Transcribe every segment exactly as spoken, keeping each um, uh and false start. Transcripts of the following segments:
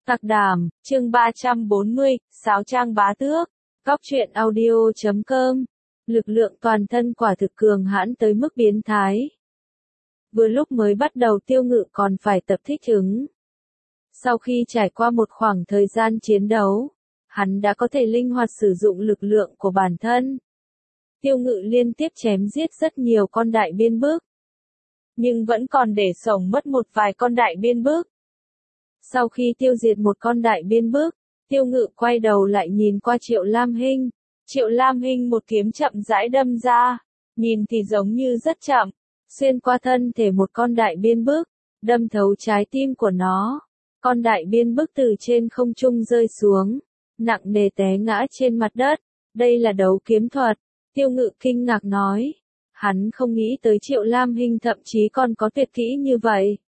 Tạc Đàm, chương ba trăm bốn mươi, Sáo Trang Bá Tước, Góc truyện audio chấm com. Lực lượng toàn thân quả thực cường hãn tới mức biến thái. Vừa lúc mới bắt đầu Tiêu Ngự còn phải tập thích ứng. Sau khi trải qua một khoảng thời gian chiến đấu, hắn đã có thể linh hoạt sử dụng lực lượng của bản thân. Tiêu Ngự liên tiếp chém giết rất nhiều con đại biên bức, nhưng vẫn còn để sống mất một vài con đại biên bức. Sau khi tiêu diệt một con đại biên bức, Tiêu Ngự quay đầu lại nhìn qua Triệu Lam Hinh. Triệu Lam Hinh một kiếm chậm rãi đâm ra, nhìn thì giống như rất chậm, xuyên qua thân thể một con đại biên bức, đâm thấu trái tim của nó. Con đại biên bức từ trên không trung rơi xuống, nặng nề té ngã trên mặt đất. Đây là đấu kiếm thuật, Tiêu Ngự kinh ngạc nói. Hắn không nghĩ tới Triệu Lam Hinh thậm chí còn có tuyệt kỹ như vậy.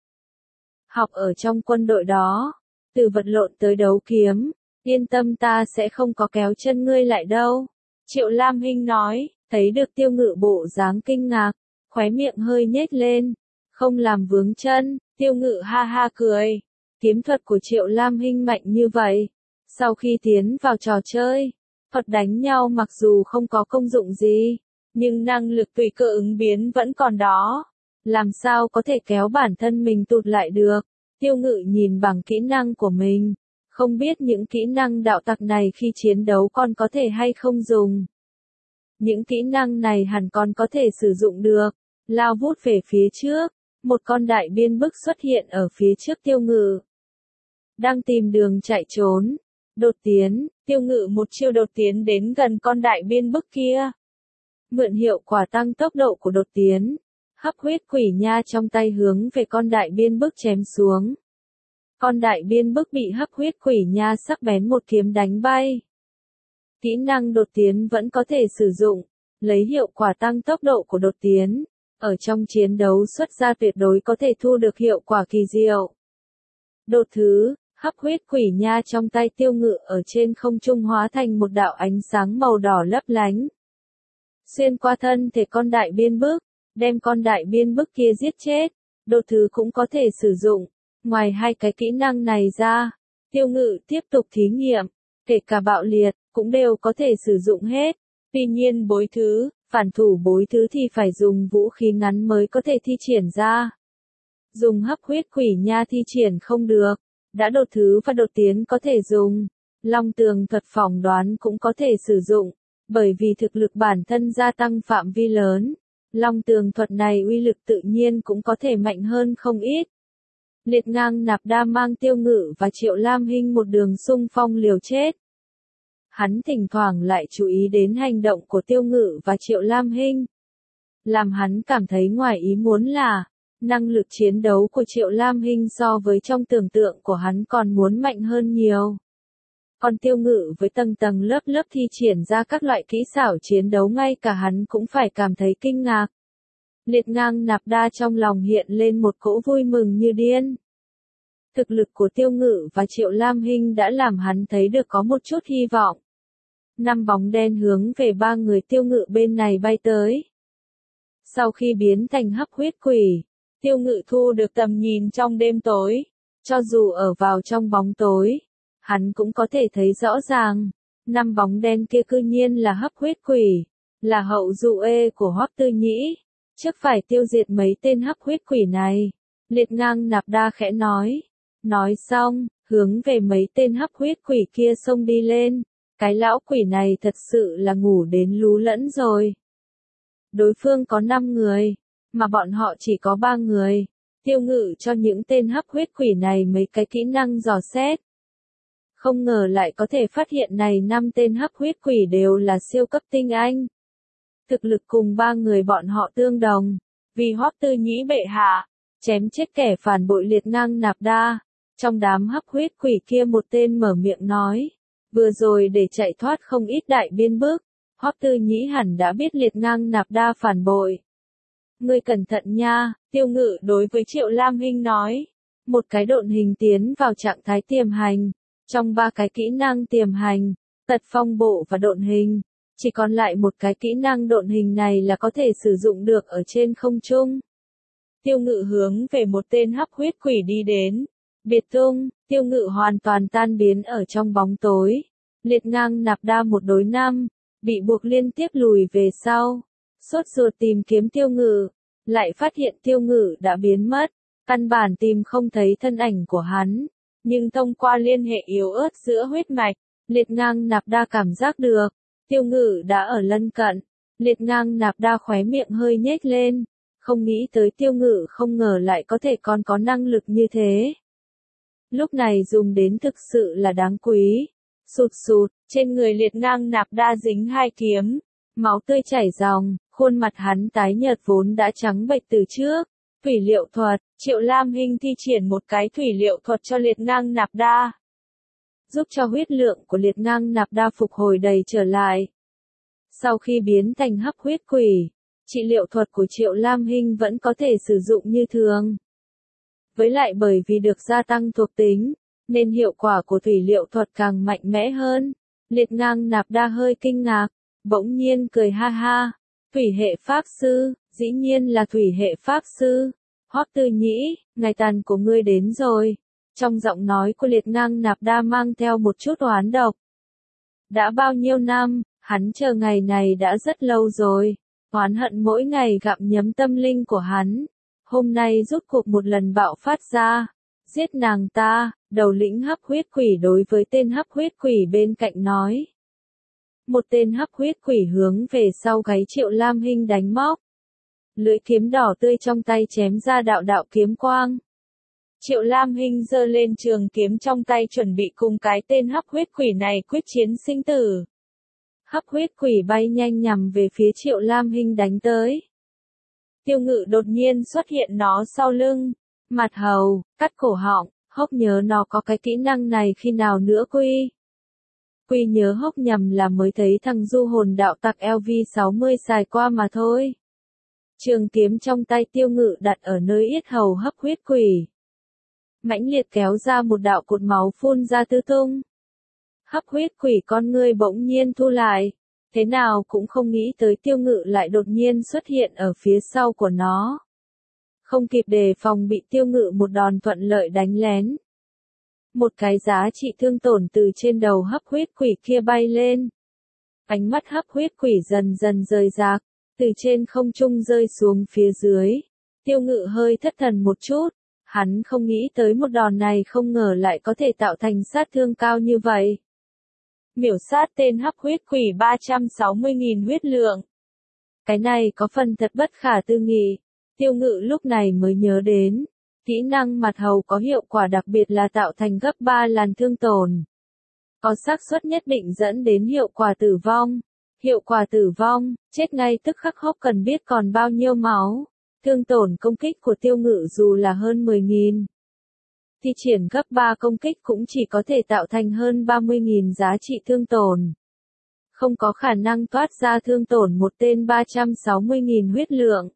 Học ở trong quân đội đó, từ vật lộn tới đấu kiếm, yên tâm ta sẽ không có kéo chân ngươi lại đâu. Triệu Lam Hinh nói, thấy được Tiêu Ngự bộ dáng kinh ngạc, khóe miệng hơi nhếch lên, không làm vướng chân. Tiêu Ngự ha ha cười, kiếm thuật của Triệu Lam Hinh mạnh như vậy. Sau khi tiến vào trò chơi, thuật đánh nhau mặc dù không có công dụng gì, nhưng năng lực tùy cơ ứng biến vẫn còn đó. Làm sao có thể kéo bản thân mình tụt lại được? Tiêu Ngự nhìn bằng kỹ năng của mình, không biết những kỹ năng đạo tặc này khi chiến đấu con có thể hay không dùng. Những kỹ năng này hẳn con có thể sử dụng được. Lao vút về phía trước, một con đại biên bức xuất hiện ở phía trước Tiêu Ngự. Đang tìm đường chạy trốn, đột tiến, Tiêu Ngự một chiêu đột tiến đến gần con đại biên bức kia. Mượn hiệu quả tăng tốc độ của đột tiến, hấp huyết quỷ nha trong tay hướng về con đại biên bức chém xuống. Con đại biên bức bị hấp huyết quỷ nha sắc bén một kiếm đánh bay. Kỹ năng đột tiến vẫn có thể sử dụng, lấy hiệu quả tăng tốc độ của đột tiến, ở trong chiến đấu xuất ra tuyệt đối có thể thu được hiệu quả kỳ diệu. Đột thứ, hấp huyết quỷ nha trong tay Tiêu Ngự ở trên không trung hóa thành một đạo ánh sáng màu đỏ lấp lánh. Xuyên qua thân thể con đại biên bức, đem con đại biên bức kia giết chết. Đột thứ cũng có thể sử dụng. Ngoài hai cái kỹ năng này ra, Tiêu Ngự tiếp tục thí nghiệm, kể cả bạo liệt, cũng đều có thể sử dụng hết. Tuy nhiên bối thứ, phản thủ bối thứ thì phải dùng vũ khí ngắn mới có thể thi triển ra. Dùng hấp huyết quỷ nha thi triển không được. Đã đột thứ và đột tiến có thể dùng. Long tường thuật phỏng đoán cũng có thể sử dụng. Bởi vì thực lực bản thân gia tăng phạm vi lớn, long tường thuật này uy lực tự nhiên cũng có thể mạnh hơn không ít. Liệt Ngang Nạp Đa mang Tiêu Ngự và Triệu Lam Hinh một đường xung phong liều chết. Hắn thỉnh thoảng lại chú ý đến hành động của Tiêu Ngự và Triệu Lam Hinh. Làm hắn cảm thấy ngoài ý muốn là, năng lực chiến đấu của Triệu Lam Hinh so với trong tưởng tượng của hắn còn muốn mạnh hơn nhiều. Còn Tiêu Ngự với tầng tầng lớp lớp thi triển ra các loại kỹ xảo chiến đấu ngay cả hắn cũng phải cảm thấy kinh ngạc. Liệt Ngang Nạp Đa trong lòng hiện lên một cỗ vui mừng như điên. Thực lực của Tiêu Ngự và Triệu Lam Hinh đã làm hắn thấy được có một chút hy vọng. Năm bóng đen hướng về ba người Tiêu Ngự bên này bay tới. Sau khi biến thành hấp huyết quỷ, Tiêu Ngự thu được tầm nhìn trong đêm tối. Cho dù ở vào trong bóng tối, hắn cũng có thể thấy rõ ràng, năm bóng đen kia cư nhiên là hấp huyết quỷ, là hậu dụ ê của Hoắc Tư Nhĩ, trước phải tiêu diệt mấy tên hấp huyết quỷ này. Liệt Ngang Nạp Đa khẽ nói, nói xong, hướng về mấy tên hấp huyết quỷ kia xông đi lên, cái lão quỷ này thật sự là ngủ đến lú lẫn rồi. Đối phương có năm người, mà bọn họ chỉ có ba người, Tiêu Ngự cho những tên hấp huyết quỷ này mấy cái kỹ năng dò xét. Không ngờ lại có thể phát hiện này năm tên hấp huyết quỷ đều là siêu cấp tinh anh. Thực lực cùng ba người bọn họ tương đồng, vì Hoắc Tư Nhĩ bệ hạ, chém chết kẻ phản bội Liệt Ngang Nạp Đa. Trong đám hấp huyết quỷ kia một tên mở miệng nói, vừa rồi để chạy thoát không ít đại biên bức, Hoắc Tư Nhĩ hẳn đã biết Liệt Ngang Nạp Đa phản bội. Ngươi cẩn thận nha, Tiêu Ngự đối với Triệu Lam Hinh nói, một cái độn hình tiến vào trạng thái tiềm hành. Trong ba cái kỹ năng tiềm hành, tật phong bộ và độn hình, chỉ còn lại một cái kỹ năng độn hình này là có thể sử dụng được ở trên không trung. Tiêu Ngự hướng về một tên hấp huyết quỷ đi đến, biệt tung, Tiêu Ngự hoàn toàn tan biến ở trong bóng tối. Liệt ngang nạp đa một đối năm, bị buộc liên tiếp lùi về sau. Sốt ruột tìm kiếm Tiêu Ngự, lại phát hiện Tiêu Ngự đã biến mất, căn bản tìm không thấy thân ảnh của hắn. Nhưng thông qua liên hệ yếu ớt giữa huyết mạch, liệt ngang nạp đa cảm giác được, Tiêu Ngự đã ở lân cận. Liệt ngang nạp đa khóe miệng hơi nhếch lên, không nghĩ tới Tiêu Ngự không ngờ lại có thể còn có năng lực như thế. Lúc này dùng đến thực sự là đáng quý. Sụt sụt, trên người liệt ngang nạp đa dính hai kiếm, máu tươi chảy ròng, khuôn mặt hắn tái nhợt vốn đã trắng bệch từ trước. Thủy liệu thuật, Triệu Lam Hinh thi triển một cái thủy liệu thuật cho liệt ngang nạp đa, giúp cho huyết lượng của liệt ngang nạp đa phục hồi đầy trở lại. Sau khi biến thành hấp huyết quỷ, trị liệu thuật của Triệu Lam Hinh vẫn có thể sử dụng như thường. Với lại bởi vì được gia tăng thuộc tính, nên hiệu quả của thủy liệu thuật càng mạnh mẽ hơn. Liệt ngang nạp đa hơi kinh ngạc, bỗng nhiên cười ha ha. Thủy hệ pháp sư, dĩ nhiên là thủy hệ pháp sư. Hoắc Tư Nhĩ, ngày tàn của ngươi đến rồi. Trong giọng nói của liệt ngang nạp đa mang theo một chút oán độc. Đã bao nhiêu năm, hắn chờ ngày này đã rất lâu rồi. Oán hận mỗi ngày gặm nhấm tâm linh của hắn. Hôm nay rút cuộc một lần bạo phát ra. Giết nàng ta, đầu lĩnh hấp huyết quỷ đối với tên hấp huyết quỷ bên cạnh nói. Một tên hấp huyết quỷ hướng về sau gáy Triệu Lam Hinh đánh móc. Lưỡi kiếm đỏ tươi trong tay chém ra đạo đạo kiếm quang. Triệu Lam Hinh giơ lên trường kiếm trong tay chuẩn bị cùng cái tên hấp huyết quỷ này quyết chiến sinh tử. Hấp huyết quỷ bay nhanh nhằm về phía Triệu Lam Hinh đánh tới. Tiêu Ngự đột nhiên xuất hiện nó sau lưng, mặt hầu, cắt cổ họng, hốc nhớ nó có cái kỹ năng này khi nào nữa quy. Quy nhớ hốc nhầm là mới thấy thằng du hồn đạo tặc L V sáu mươi xài qua mà thôi. Trường kiếm trong tay Tiêu Ngự đặt ở nơi yết hầu hấp huyết quỷ. Mãnh liệt kéo ra một đạo cột máu phun ra tứ tung. Hấp huyết quỷ con ngươi bỗng nhiên thu lại, thế nào cũng không nghĩ tới Tiêu Ngự lại đột nhiên xuất hiện ở phía sau của nó. Không kịp đề phòng bị Tiêu Ngự một đòn thuận lợi đánh lén. Một cái giá trị thương tổn từ trên đầu hấp huyết quỷ kia bay lên. Ánh mắt hấp huyết quỷ dần dần rời rạc, từ trên không trung rơi xuống phía dưới. Tiêu Ngự hơi thất thần một chút, hắn không nghĩ tới một đòn này không ngờ lại có thể tạo thành sát thương cao như vậy. Miểu sát tên hấp huyết quỷ ba trăm sáu mươi nghìn huyết lượng. Cái này có phần thật bất khả tư nghị. Tiêu Ngự lúc này mới nhớ đến, kỹ năng mặt hầu có hiệu quả đặc biệt là tạo thành gấp ba lần thương tổn. Có xác suất nhất định dẫn đến hiệu quả tử vong. Hiệu quả tử vong, chết ngay tức khắc hốc cần biết còn bao nhiêu máu. Thương tổn công kích của Tiêu Ngự dù là hơn mười nghìn. Thi triển gấp ba công kích cũng chỉ có thể tạo thành hơn ba mươi nghìn giá trị thương tổn. Không có khả năng toát ra thương tổn một tên ba trăm sáu mươi nghìn huyết lượng.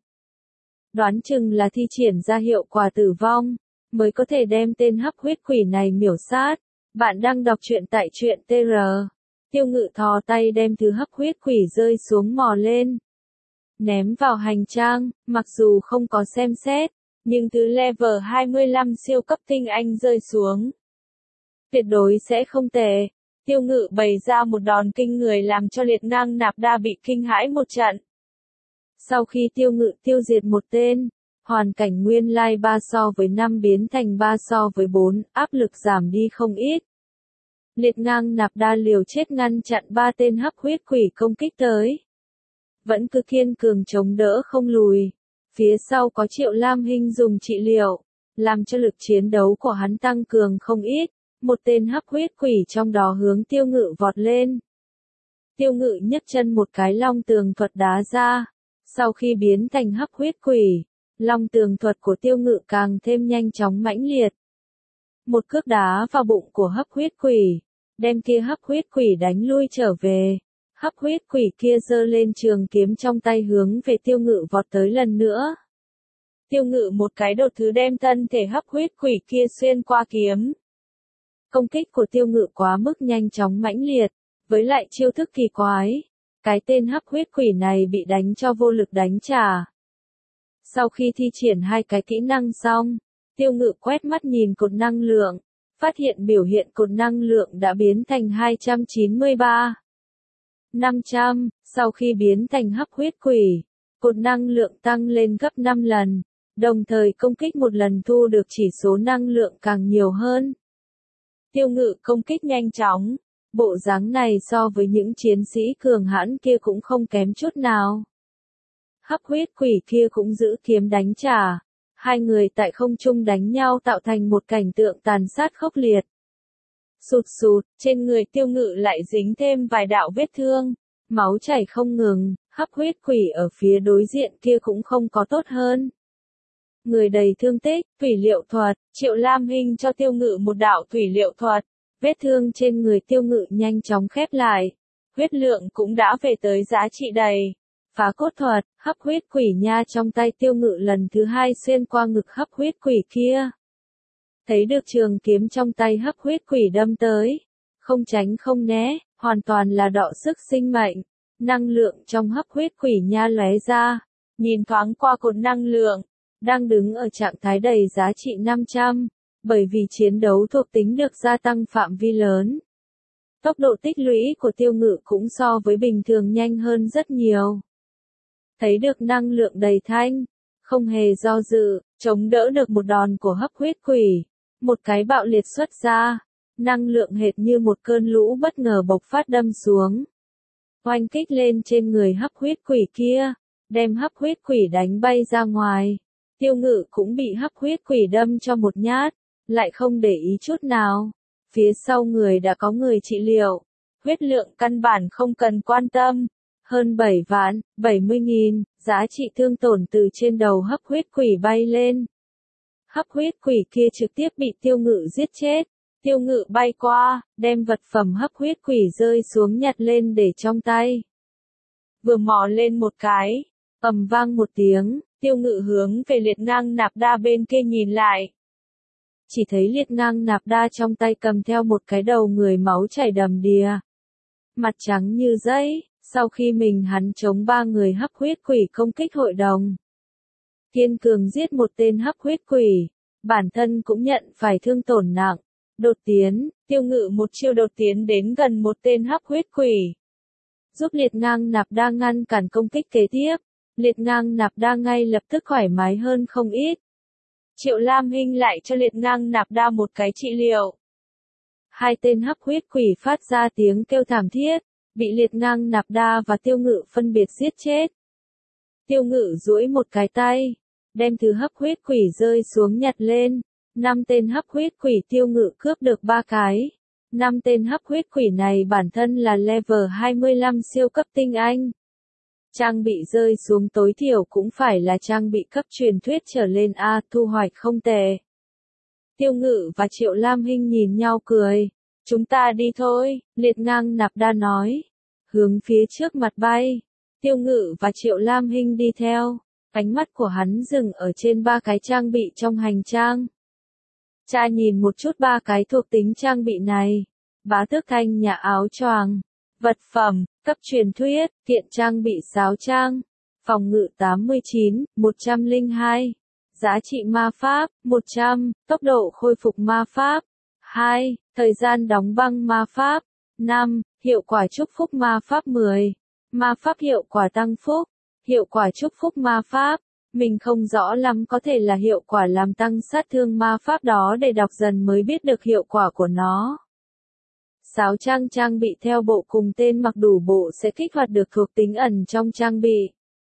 Đoán chừng là thi triển ra hiệu quả tử vong, mới có thể đem tên hấp huyết quỷ này miểu sát. Bạn đang đọc truyện tại truyện tê rờ. Tiêu Ngự thò tay đem thứ hấp huyết quỷ rơi xuống mò lên. Ném vào hành trang, mặc dù không có xem xét, nhưng thứ level hai mươi lăm siêu cấp tinh anh rơi xuống. Tuyệt đối sẽ không tệ. Tiêu Ngự bày ra một đòn kinh người làm cho liệt ngang nạp đa bị kinh hãi một trận. Sau khi Tiêu Ngự tiêu diệt một tên, hoàn cảnh nguyên lai ba so với năm biến thành ba so với bốn, áp lực giảm đi không ít. Liệt ngang nạp đa liều chết ngăn chặn ba tên hấp huyết quỷ công kích tới. Vẫn cứ kiên cường chống đỡ không lùi. Phía sau có Triệu Lam Hinh dùng trị liệu, làm cho lực chiến đấu của hắn tăng cường không ít. Một tên hấp huyết quỷ trong đó hướng Tiêu Ngự vọt lên. Tiêu Ngự nhấc chân một cái long tường thuật đá ra. Sau khi biến thành hấp huyết quỷ, long tường thuật của Tiêu Ngự càng thêm nhanh chóng mãnh liệt. Một cước đá vào bụng của hấp huyết quỷ, đem kia hấp huyết quỷ đánh lui trở về. Hấp huyết quỷ kia giơ lên trường kiếm trong tay hướng về Tiêu Ngự vọt tới lần nữa. Tiêu Ngự một cái đột thứ đem thân thể hấp huyết quỷ kia xuyên qua kiếm. Công kích của Tiêu Ngự quá mức nhanh chóng mãnh liệt, với lại chiêu thức kỳ quái. Cái tên hấp huyết quỷ này bị đánh cho vô lực đánh trả. Sau khi thi triển hai cái kỹ năng xong, Tiêu Ngự quét mắt nhìn cột năng lượng, phát hiện biểu hiện cột năng lượng đã biến thành hai trăm chín mươi ba. năm trăm, sau khi biến thành hấp huyết quỷ, cột năng lượng tăng lên gấp năm lần, đồng thời công kích một lần thu được chỉ số năng lượng càng nhiều hơn. Tiêu Ngự công kích nhanh chóng, bộ dáng này so với những chiến sĩ cường hãn kia cũng không kém chút nào. Hấp huyết quỷ kia cũng giữ kiếm đánh trả, hai người tại không trung đánh nhau tạo thành một cảnh tượng tàn sát khốc liệt. Sụt sụt, trên người Tiêu Ngự lại dính thêm vài đạo vết thương, máu chảy không ngừng, hấp huyết quỷ ở phía đối diện kia cũng không có tốt hơn. Người đầy thương tích, thủy liệu thuật, Triệu Lam Hinh cho Tiêu Ngự một đạo thủy liệu thuật, vết thương trên người Tiêu Ngự nhanh chóng khép lại, huyết lượng cũng đã về tới giá trị đầy. Phá cốt thuật, hấp huyết quỷ nha trong tay Tiêu Ngự lần thứ hai xuyên qua ngực hấp huyết quỷ kia. Thấy được trường kiếm trong tay hấp huyết quỷ đâm tới, không tránh không né, hoàn toàn là đọ sức sinh mệnh, năng lượng trong hấp huyết quỷ nha lóe ra, nhìn thoáng qua cột năng lượng, đang đứng ở trạng thái đầy giá trị năm trăm, bởi vì chiến đấu thuộc tính được gia tăng phạm vi lớn. Tốc độ tích lũy của Tiêu Ngự cũng so với bình thường nhanh hơn rất nhiều. Thấy được năng lượng đầy thanh, không hề do dự, chống đỡ được một đòn của hấp huyết quỷ, một cái bạo liệt xuất ra, năng lượng hệt như một cơn lũ bất ngờ bộc phát đâm xuống. Oanh kích lên trên người hấp huyết quỷ kia, đem hấp huyết quỷ đánh bay ra ngoài. Tiêu Ngự cũng bị hấp huyết quỷ đâm cho một nhát, lại không để ý chút nào. Phía sau người đã có người trị liệu, huyết lượng căn bản không cần quan tâm. Hơn bảy vạn, bảy mươi nghìn, giá trị thương tổn từ trên đầu hấp huyết quỷ bay lên. Hấp huyết quỷ kia trực tiếp bị Tiêu Ngự giết chết. Tiêu Ngự bay qua, đem vật phẩm hấp huyết quỷ rơi xuống nhặt lên để trong tay. Vừa mò lên một cái, ầm vang một tiếng, Tiêu Ngự hướng về liệt ngang nạp đa bên kia nhìn lại. Chỉ thấy liệt ngang nạp đa trong tay cầm theo một cái đầu người máu chảy đầm đìa. Mặt trắng như giấy, sau khi mình hắn chống ba người hấp huyết quỷ công kích hội đồng. Kiên cường giết một tên hấp huyết quỷ, bản thân cũng nhận phải thương tổn nặng. Đột tiến, Tiêu Ngự một chiêu đột tiến đến gần một tên hấp huyết quỷ. Giúp liệt ngang nạp đa ngăn cản công kích kế tiếp, liệt ngang nạp đa ngay lập tức thoải mái hơn không ít. Triệu Lam Hinh lại cho liệt ngang nạp đa một cái trị liệu. Hai tên hấp huyết quỷ phát ra tiếng kêu thảm thiết, bị liệt ngang nạp đa và Tiêu Ngự phân biệt giết chết. Tiêu Ngự duỗi một cái tay, đem thứ hấp huyết quỷ rơi xuống nhặt lên. Năm tên hấp huyết quỷ Tiêu Ngự cướp được ba cái. Năm tên hấp huyết quỷ này bản thân là level hai mươi lăm siêu cấp tinh anh. Trang bị rơi xuống tối thiểu cũng phải là trang bị cấp truyền thuyết trở lên A, thu hoạch không tệ. Tiêu Ngự và Triệu Lam Hinh nhìn nhau cười. Chúng ta đi thôi, liệt ngang nạp đa nói. Hướng phía trước mặt bay. Tiêu Ngự và Triệu Lam Hinh đi theo. Ánh mắt của hắn dừng ở trên ba cái trang bị trong hành trang. Cha nhìn một chút ba cái thuộc tính trang bị này. Bá tước thanh nhà áo choàng. Vật phẩm, cấp truyền thuyết, kiện trang bị sáo trang. Phòng ngự tám mươi chín, một trăm lẻ hai. Giá trị ma pháp, một trăm. Tốc độ khôi phục ma pháp. hai. Thời gian đóng băng ma pháp. năm. Hiệu quả chúc phúc ma pháp mười. Ma pháp hiệu quả tăng phúc. Hiệu quả chúc phúc ma pháp. Mình không rõ lắm, có thể là hiệu quả làm tăng sát thương ma pháp đó, để đọc dần mới biết được hiệu quả của nó. Sáo trang trang bị theo bộ cùng tên mặc đủ bộ sẽ kích hoạt được thuộc tính ẩn trong trang bị.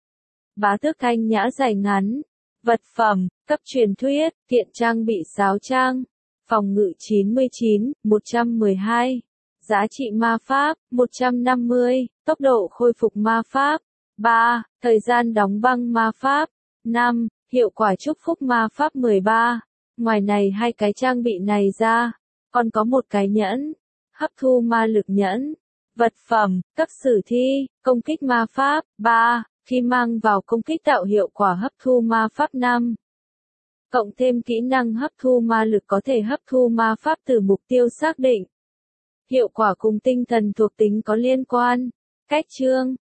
Bá tước thanh nhã dài ngắn. Vật phẩm, cấp truyền thuyết, kiện trang bị sáo trang. Phòng ngự chín mươi chín, một trăm mười hai. Giá trị ma pháp, một trăm năm mươi. Tốc độ khôi phục ma pháp. ba. Thời gian đóng băng ma pháp. năm. Hiệu quả chúc phúc ma pháp mười ba. Ngoài này hai cái trang bị này ra, còn có một cái nhẫn. Hấp thu ma lực nhẫn. Vật phẩm, cấp sử thi, công kích ma pháp. ba. Khi mang vào công kích tạo hiệu quả hấp thu ma pháp năm. Cộng thêm kỹ năng hấp thu ma lực có thể hấp thu ma pháp từ mục tiêu xác định. Hiệu quả cùng tinh thần thuộc tính có liên quan. Cách chương